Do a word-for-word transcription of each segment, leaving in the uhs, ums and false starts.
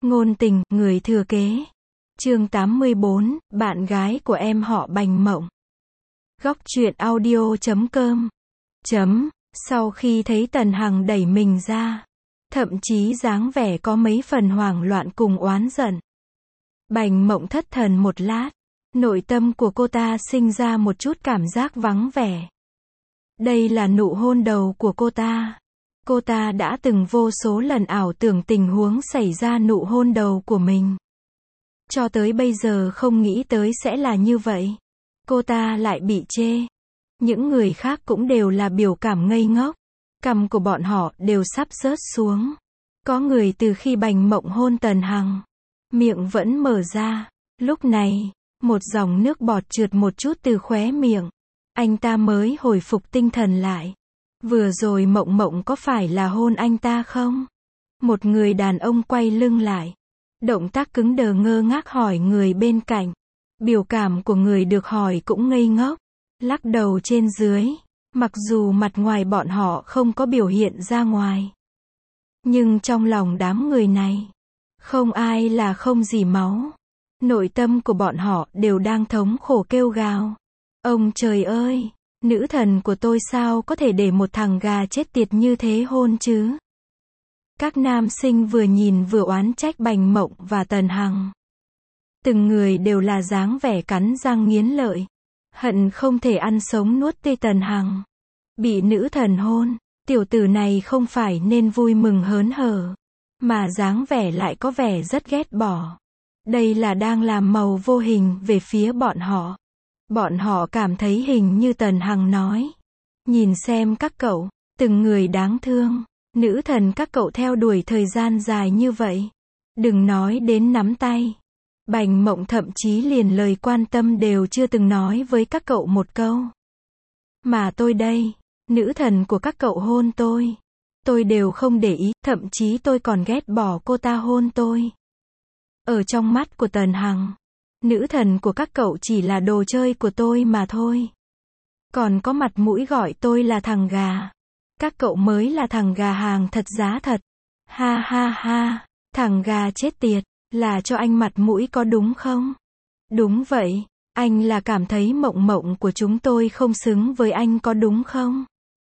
Ngôn tình, người thừa kế. Chương tám mươi bốn, bạn gái của em họ Bành Mộng. Góc truyện audio chấm com. Chấm, sau khi thấy Tần Hằng đẩy mình ra, thậm chí dáng vẻ có mấy phần hoảng loạn cùng oán giận. Bành Mộng thất thần một lát, nội tâm của cô ta sinh ra một chút cảm giác vắng vẻ. Đây là nụ hôn đầu của cô ta. Cô ta đã từng vô số lần ảo tưởng tình huống xảy ra nụ hôn đầu của mình. Cho tới bây giờ không nghĩ tới sẽ là như vậy. Cô ta lại bị chê. Những người khác cũng đều là biểu cảm ngây ngốc. Cằm của bọn họ đều sắp rớt xuống. Có người từ khi Bành Mộng hôn Tần Hằng, miệng vẫn mở ra. Lúc này, một dòng nước bọt trượt một chút từ khóe miệng. Anh ta mới hồi phục tinh thần lại. Vừa rồi Mộng Mộng có phải là hôn anh ta không? Một người đàn ông quay lưng lại. Động tác cứng đờ ngơ ngác hỏi người bên cạnh. Biểu cảm của người được hỏi cũng ngây ngốc. Lắc đầu trên dưới. Mặc dù mặt ngoài bọn họ không có biểu hiện ra ngoài. Nhưng trong lòng đám người này, không ai là không dỉ máu. Nội tâm của bọn họ đều đang thống khổ kêu gào. Ông trời ơi! Nữ thần của tôi sao có thể để một thằng gà chết tiệt như thế hôn chứ? Các nam sinh vừa nhìn vừa oán trách Bành Mộng và Tần Hằng. Từng người đều là dáng vẻ cắn răng nghiến lợi. Hận không thể ăn sống nuốt tươi Tần Hằng. Bị nữ thần hôn, tiểu tử này không phải nên vui mừng hớn hở, mà dáng vẻ lại có vẻ rất ghét bỏ. Đây là đang làm màu vô hình về phía bọn họ. Bọn họ cảm thấy hình như Tần Hằng nói. Nhìn xem các cậu, từng người đáng thương. Nữ thần các cậu theo đuổi thời gian dài như vậy. Đừng nói đến nắm tay. Bành Mộng thậm chí liền lời quan tâm đều chưa từng nói với các cậu một câu. Mà tôi đây, nữ thần của các cậu hôn tôi. Tôi đều không để ý, thậm chí tôi còn ghét bỏ cô ta hôn tôi. Ở trong mắt của Tần Hằng, nữ thần của các cậu chỉ là đồ chơi của tôi mà thôi. Còn có mặt mũi gọi tôi là thằng gà. Các cậu mới là thằng gà hàng thật giá thật. Ha ha ha, thằng gà chết tiệt, là cho anh mặt mũi có đúng không? Đúng vậy, anh là cảm thấy Mộng Mộng của chúng tôi không xứng với anh có đúng không?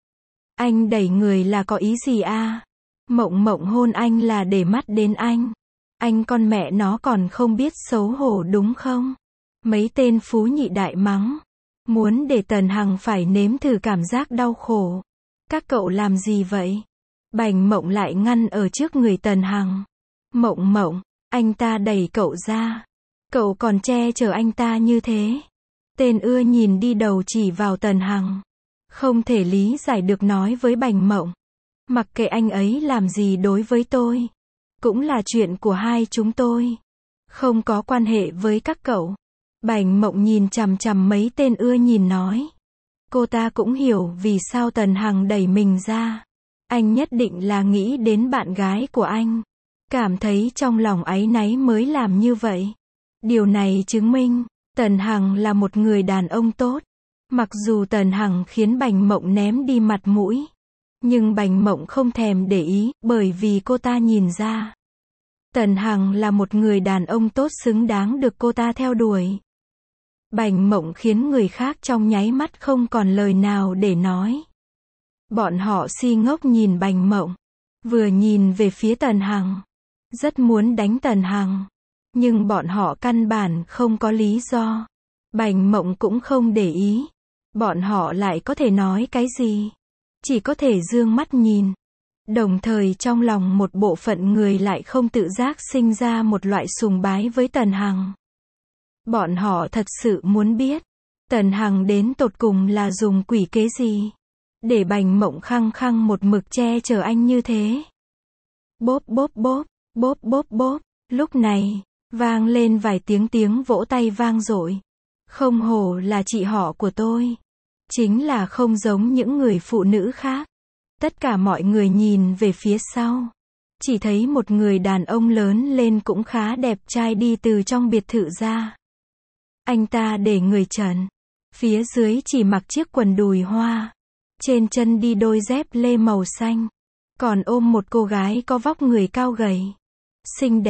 Anh đẩy người là có ý gì à? Mộng Mộng hôn anh là để mắt đến anh. Anh con mẹ nó còn không biết xấu hổ đúng không? Mấy tên phú nhị đại mắng. Muốn để Tần Hằng phải nếm thử cảm giác đau khổ. Các cậu làm gì vậy? Bành Mộng lại ngăn ở trước người Tần Hằng. Mộng Mộng, anh ta đẩy cậu ra. Cậu còn che chở anh ta như thế. Tên ưa nhìn đi đầu chỉ vào Tần Hằng. Không thể lý giải được nói với Bành Mộng. Mặc kệ anh ấy làm gì đối với tôi. Cũng là chuyện của hai chúng tôi. Không có quan hệ với các cậu. Bành Mộng nhìn chằm chằm mấy tên ưa nhìn nói. Cô ta cũng hiểu vì sao Tần Hằng đẩy mình ra. Anh nhất định là nghĩ đến bạn gái của anh. Cảm thấy trong lòng áy náy mới làm như vậy. Điều này chứng minh, Tần Hằng là một người đàn ông tốt. Mặc dù Tần Hằng khiến Bành Mộng ném đi mặt mũi. Nhưng Bành Mộng không thèm để ý, bởi vì cô ta nhìn ra. Tần Hằng là một người đàn ông tốt xứng đáng được cô ta theo đuổi. Bành Mộng khiến người khác trong nháy mắt không còn lời nào để nói. Bọn họ si ngốc nhìn Bành Mộng. Vừa nhìn về phía Tần Hằng. Rất muốn đánh Tần Hằng. Nhưng bọn họ căn bản không có lý do. Bành Mộng cũng không để ý. Bọn họ lại có thể nói cái gì? Chỉ có thể dương mắt nhìn. Đồng thời trong lòng một bộ phận người lại không tự giác sinh ra một loại sùng bái với Tần Hằng. Bọn họ thật sự muốn biết. Tần Hằng đến tột cùng là dùng quỷ kế gì? Để Bành Mộng khăng khăng một mực che chở anh như thế. Bốp bốp bốp, bốp bốp bốp. Lúc này, vang lên vài tiếng tiếng vỗ tay vang dội. Không hổ là chị họ của tôi. Chính là không giống những người phụ nữ khác. Tất cả mọi người nhìn về phía sau. Chỉ thấy một người đàn ông lớn lên cũng khá đẹp trai đi từ trong biệt thự ra. Anh ta để người trần. Phía dưới chỉ mặc chiếc quần đùi hoa. Trên chân đi đôi dép lê màu xanh. Còn ôm một cô gái có vóc người cao gầy. Xinh đẹp.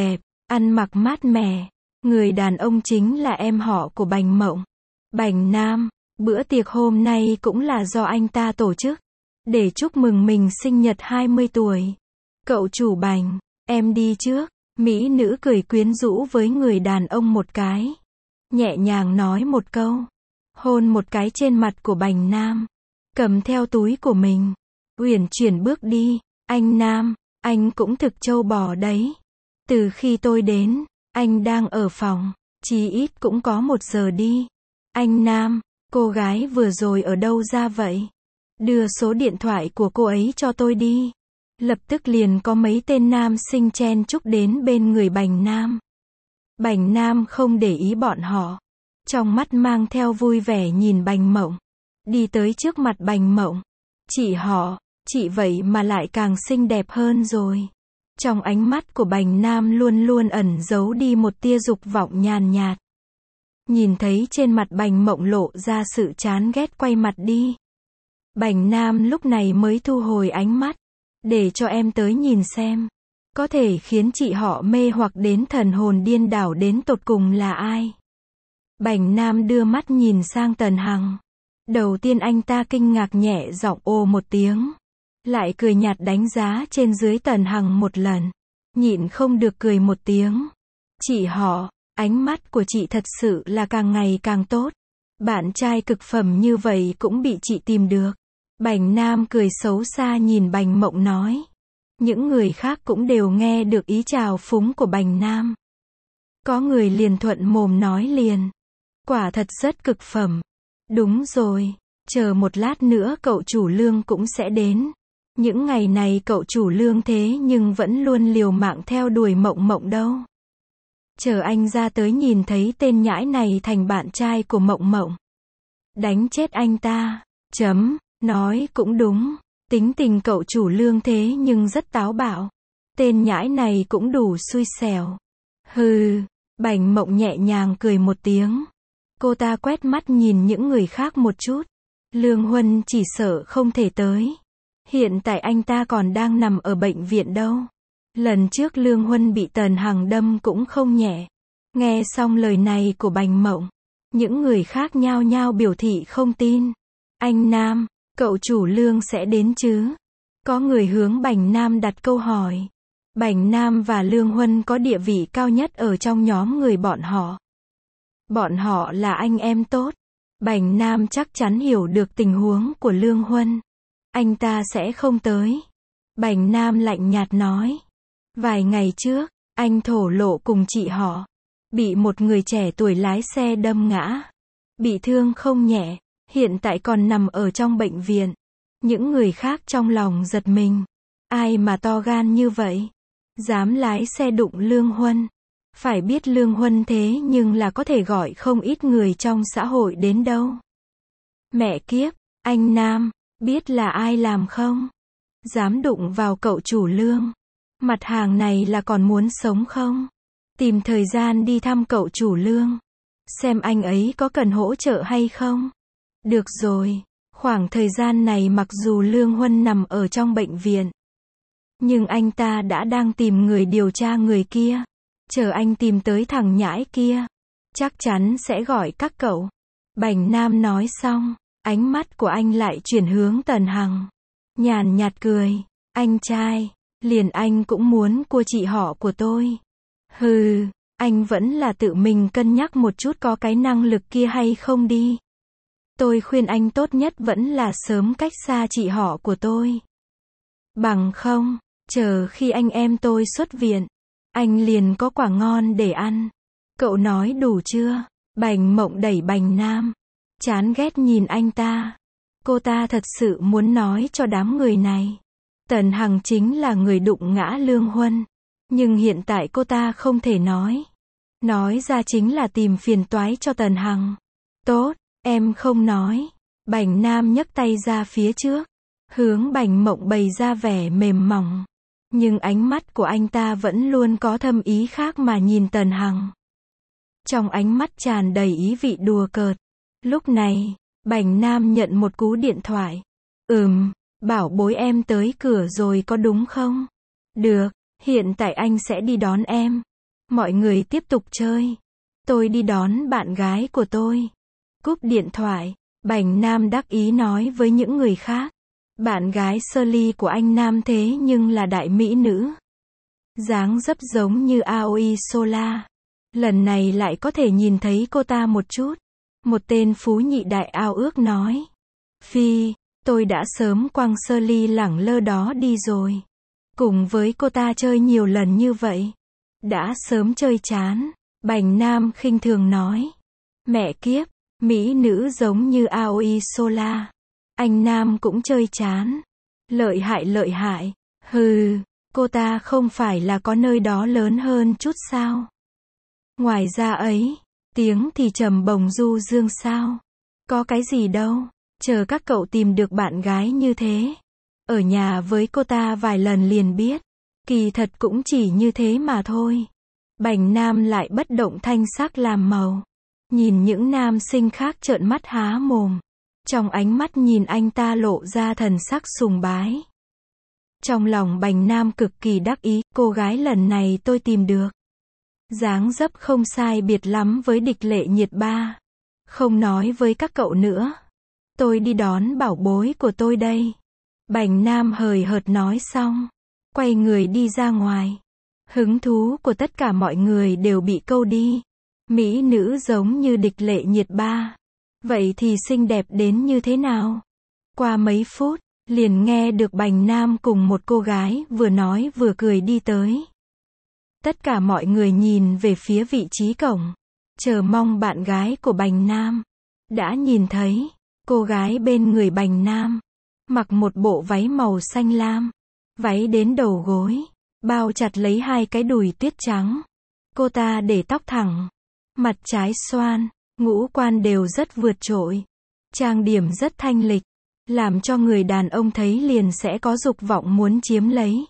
ăn mặc mát mẻ. Người đàn ông chính là em họ của Bành Mộng. Bành Nam, bữa tiệc hôm nay cũng là do anh ta tổ chức, để chúc mừng mình sinh nhật hai mươi tuổi. Cậu chủ Bành, em đi trước. Mỹ nữ cười quyến rũ với người đàn ông một cái. Nhẹ nhàng nói một câu. Hôn một cái trên mặt của Bành Nam. Cầm theo túi của mình. Uyển chuyển bước đi. Anh Nam, anh cũng thực trâu bò đấy. Từ khi tôi đến, anh đang ở phòng. Chí ít cũng có một giờ đi. Anh Nam, cô gái vừa rồi ở đâu ra vậy? Đưa số điện thoại của cô ấy cho tôi đi. Lập tức liền có mấy tên nam sinh chen chúc đến bên người Bành Nam. Bành Nam không để ý bọn họ. Trong mắt mang theo vui vẻ nhìn Bành Mộng. Đi tới trước mặt Bành Mộng. Chị họ, chị vậy mà lại càng xinh đẹp hơn rồi. Trong ánh mắt của Bành Nam luôn luôn ẩn giấu đi một tia dục vọng nhàn nhạt. Nhìn thấy trên mặt Bành Mộng lộ ra sự chán ghét quay mặt đi. Bành Nam lúc này mới thu hồi ánh mắt. Để cho em tới nhìn xem. Có thể khiến chị họ mê hoặc đến thần hồn điên đảo đến tột cùng là ai. Bành Nam đưa mắt nhìn sang Tần Hằng. Đầu tiên anh ta kinh ngạc nhẹ giọng ồ một tiếng. Lại cười nhạt đánh giá trên dưới Tần Hằng một lần. Nhịn không được cười một tiếng. Chị họ, ánh mắt của chị thật sự là càng ngày càng tốt. Bạn trai cực phẩm như vậy cũng bị chị tìm được. Bành Nam cười xấu xa nhìn Bành Mộng nói. Những người khác cũng đều nghe được ý chào phúng của Bành Nam. Có người liền thuận mồm nói liền. Quả thật rất cực phẩm. Đúng rồi, chờ một lát nữa cậu chủ Lương cũng sẽ đến. Những ngày này cậu chủ Lương thế nhưng vẫn luôn liều mạng theo đuổi Mộng Mộng đâu. Chờ anh ra tới nhìn thấy tên nhãi này thành bạn trai của Mộng Mộng. Đánh chết anh ta. Chấm. Nói cũng đúng. Tính tình cậu chủ Lương thế nhưng rất táo bạo. Tên nhãi này cũng đủ xui xẻo. Hừ. Bành Mộng nhẹ nhàng cười một tiếng. Cô ta quét mắt nhìn những người khác một chút. Lương Huân chỉ sợ không thể tới. Hiện tại anh ta còn đang nằm ở bệnh viện đâu. Lần trước Lương Huân bị Tần Hằng đâm cũng không nhẹ. Nghe xong lời này của Bành Mộng, những người khác nhao nhao biểu thị không tin. Anh Nam, cậu chủ Lương sẽ đến chứ? Có người hướng Bành Nam đặt câu hỏi. Bành Nam và Lương Huân có địa vị cao nhất ở trong nhóm người bọn họ. Bọn họ là anh em tốt. Bành Nam chắc chắn hiểu được tình huống của Lương Huân. Anh ta sẽ không tới. Bành Nam lạnh nhạt nói. Vài ngày trước, anh thổ lộ cùng chị họ. Bị một người trẻ tuổi lái xe đâm ngã. Bị thương không nhẹ. Hiện tại còn nằm ở trong bệnh viện. Những người khác trong lòng giật mình. Ai mà to gan như vậy? Dám lái xe đụng Lương Huân. Phải biết Lương Huân thế nhưng là có thể gọi không ít người trong xã hội đến đâu. Mẹ kiếp, anh Nam, biết là ai làm không? Dám đụng vào cậu chủ Lương. Mặt hàng này là còn muốn sống không? Tìm thời gian đi thăm cậu chủ Lương. Xem anh ấy có cần hỗ trợ hay không? Được rồi, khoảng thời gian này mặc dù Lương Huân nằm ở trong bệnh viện. Nhưng anh ta đã đang tìm người điều tra người kia. Chờ anh tìm tới thằng nhãi kia. Chắc chắn sẽ gọi các cậu. Bành Nam nói xong, ánh mắt của anh lại chuyển hướng Tần Hằng. Nhàn nhạt cười. Anh trai, liền anh cũng muốn cua chị họ của tôi. Hừ, anh vẫn là tự mình cân nhắc một chút có cái năng lực kia hay không đi. Tôi khuyên anh tốt nhất vẫn là sớm cách xa chị họ của tôi. Bằng không, chờ khi anh em tôi xuất viện, anh liền có quả ngon để ăn. Cậu nói đủ chưa? Bành Mộng đẩy Bành Nam. Chán ghét nhìn anh ta. Cô ta thật sự muốn nói cho đám người này. Tần Hằng chính là người đụng ngã Lương Huân. Nhưng hiện tại cô ta không thể nói. Nói ra chính là tìm phiền toái cho Tần Hằng. Tốt, em không nói. Bành Nam nhấc tay ra phía trước. Hướng Bành Mộng bày ra vẻ mềm mỏng. Nhưng ánh mắt của anh ta vẫn luôn có thâm ý khác mà nhìn Tần Hằng. Trong ánh mắt tràn đầy ý vị đùa cợt. Lúc này, Bành Nam nhận một cú điện thoại. Ừm, bảo bối em tới cửa rồi có đúng không? Được, hiện tại anh sẽ đi đón em. Mọi người tiếp tục chơi. Tôi đi đón bạn gái của tôi. Cúp điện thoại, Bành Nam đắc ý nói với những người khác. Bạn gái Shirley của anh Nam thế nhưng là đại mỹ nữ. Dáng dấp giống như Aoi Sola. Lần này lại có thể nhìn thấy cô ta một chút. Một tên phú nhị đại ao ước nói. Phi, tôi đã sớm quăng Shirley lẳng lơ đó đi rồi. Cùng với cô ta chơi nhiều lần như vậy. Đã sớm chơi chán. Bành Nam khinh thường nói. Mẹ kiếp, mỹ nữ giống như Aoi Sola. Anh Nam cũng chơi chán. Lợi hại lợi hại. Hừ, cô ta không phải là có nơi đó lớn hơn chút sao? Ngoài ra ấy, tiếng thì trầm bồng du dương sao? Có cái gì đâu, chờ các cậu tìm được bạn gái như thế. Ở nhà với cô ta vài lần liền biết. Kỳ thật cũng chỉ như thế mà thôi. Bành Nam lại bất động thanh sắc làm màu. Nhìn những nam sinh khác trợn mắt há mồm. Trong ánh mắt nhìn anh ta lộ ra thần sắc sùng bái. Trong lòng Bành Nam cực kỳ đắc ý, cô gái lần này tôi tìm được. Dáng dấp không sai biệt lắm với địch lệ nhiệt ba. Không nói với các cậu nữa. Tôi đi đón bảo bối của tôi đây. Bành Nam hời hợt nói xong. Quay người đi ra ngoài. Hứng thú của tất cả mọi người đều bị câu đi. Mỹ nữ giống như địch lệ nhiệt ba. Vậy thì xinh đẹp đến như thế nào? Qua mấy phút, liền nghe được Bành Nam cùng một cô gái vừa nói vừa cười đi tới. Tất cả mọi người nhìn về phía vị trí cổng. Chờ mong bạn gái của Bành Nam. Đã nhìn thấy, cô gái bên người Bành Nam. Mặc một bộ váy màu xanh lam. Váy đến đầu gối. Bao chặt lấy hai cái đùi tuyết trắng. Cô ta để tóc thẳng. Mặt trái xoan. Ngũ quan đều rất vượt trội. Trang điểm rất thanh lịch. Làm cho người đàn ông thấy liền sẽ có dục vọng muốn chiếm lấy.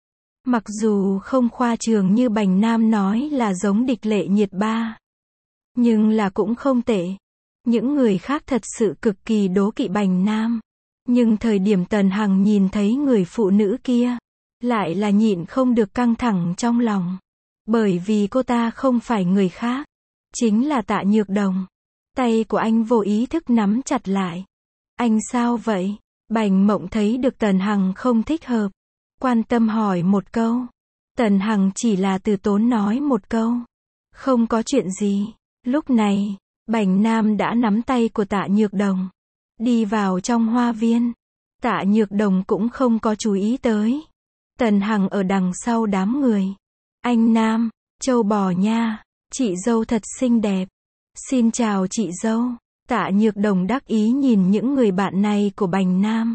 Mặc dù không khoa trương như Bành Nam nói là giống địch lệ nhiệt ba. Nhưng là cũng không tệ. Những người khác thật sự cực kỳ đố kỵ Bành Nam. Nhưng thời điểm Tần Hằng nhìn thấy người phụ nữ kia. Lại là nhịn không được căng thẳng trong lòng. Bởi vì cô ta không phải người khác. Chính là Tạ Nhược Đồng. Tay của anh vô ý thức nắm chặt lại. Anh sao vậy? Bành Mộng thấy được Tần Hằng không thích hợp. Quan tâm hỏi một câu. Tần Hằng chỉ là từ tốn nói một câu. Không có chuyện gì. Lúc này, Bành Nam đã nắm tay của Tạ Nhược Đồng. Đi vào trong hoa viên. Tạ Nhược Đồng cũng không có chú ý tới. Tần Hằng ở đằng sau đám người. Anh Nam, trâu bò nha. Chị dâu thật xinh đẹp. Xin chào chị dâu. Tạ Nhược Đồng đắc ý nhìn những người bạn này của Bành Nam.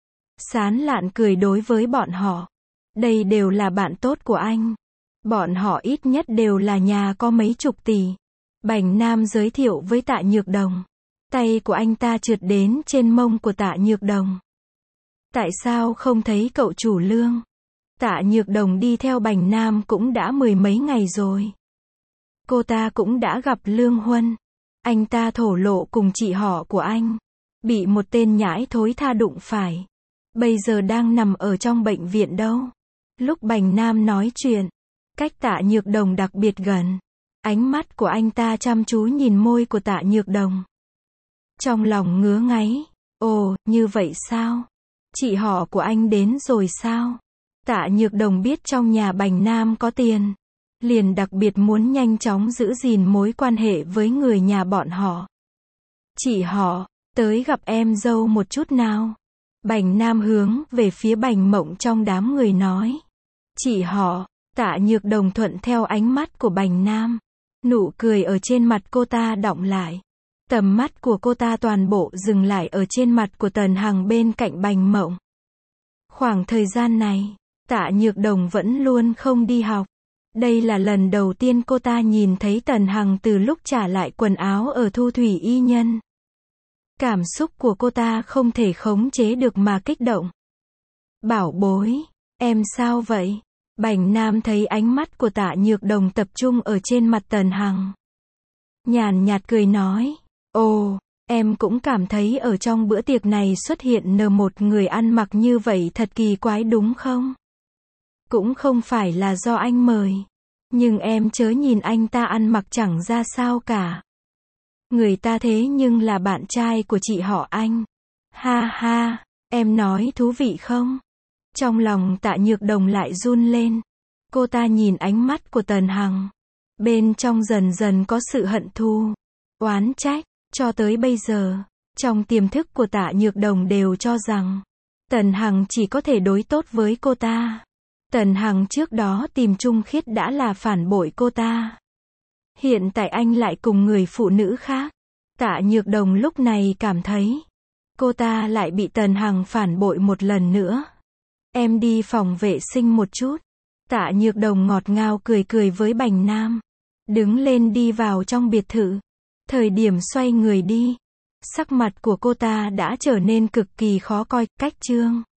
Sán lạn cười đối với bọn họ. Đây đều là bạn tốt của anh. Bọn họ ít nhất đều là nhà có mấy chục tỷ. Bành Nam giới thiệu với Tạ Nhược Đồng. Tay của anh ta trượt đến trên mông của Tạ Nhược Đồng. Tại sao không thấy cậu chủ Lương? Tạ Nhược Đồng đi theo Bành Nam cũng đã mười mấy ngày rồi. Cô ta cũng đã gặp Lương Huân. Anh ta thổ lộ cùng chị họ của anh. Bị một tên nhãi thối tha đụng phải. Bây giờ đang nằm ở trong bệnh viện đâu. Lúc Bành Nam nói chuyện, cách Tạ Nhược Đồng đặc biệt gần. Ánh mắt của anh ta chăm chú nhìn môi của Tạ Nhược Đồng. Trong lòng ngứa ngáy. Ồ, như vậy sao? Chị họ của anh đến rồi sao? Tạ Nhược Đồng biết trong nhà Bành Nam có tiền. Liền đặc biệt muốn nhanh chóng giữ gìn mối quan hệ với người nhà bọn họ. Chị họ, tới gặp em dâu một chút nào. Bành Nam hướng về phía Bành Mộng trong đám người nói. Chị họ, Tạ Nhược Đồng thuận theo ánh mắt của Bành Nam. Nụ cười ở trên mặt cô ta đọng lại. Tầm mắt của cô ta toàn bộ dừng lại ở trên mặt của Tần Hằng bên cạnh Bành Mộng. Khoảng thời gian này, Tạ Nhược Đồng vẫn luôn không đi học. Đây là lần đầu tiên cô ta nhìn thấy Tần Hằng từ lúc trả lại quần áo ở Thu Thủy Y Nhân. Cảm xúc của cô ta không thể khống chế được mà kích động. Bảo bối, em sao vậy? Bành Nam thấy ánh mắt của Tạ Nhược Đồng tập trung ở trên mặt Tần Hằng. Nhàn nhạt cười nói, ồ, em cũng cảm thấy ở trong bữa tiệc này xuất hiện nờ một người ăn mặc như vậy thật kỳ quái đúng không? Cũng không phải là do anh mời. Nhưng em chớ nhìn anh ta ăn mặc chẳng ra sao cả. Người ta thế nhưng là bạn trai của chị họ anh. Ha ha, em nói thú vị không? Trong lòng Tạ Nhược Đồng lại run lên. Cô ta nhìn ánh mắt của Tần Hằng. Bên trong dần dần có sự hận thù, oán trách. Cho tới bây giờ, trong tiềm thức của Tạ Nhược Đồng đều cho rằng Tần Hằng chỉ có thể đối tốt với cô ta. Tần Hằng trước đó tìm Trung Khiết đã là phản bội cô ta. Hiện tại anh lại cùng người phụ nữ khác. Tạ Nhược Đồng lúc này cảm thấy cô ta lại bị Tần Hằng phản bội một lần nữa. Em đi phòng vệ sinh một chút. Tạ Nhược Đồng ngọt ngào cười cười với Bành Nam. Đứng lên đi vào trong biệt thự. Thời điểm xoay người đi, sắc mặt của cô ta đã trở nên cực kỳ khó coi. Cách chương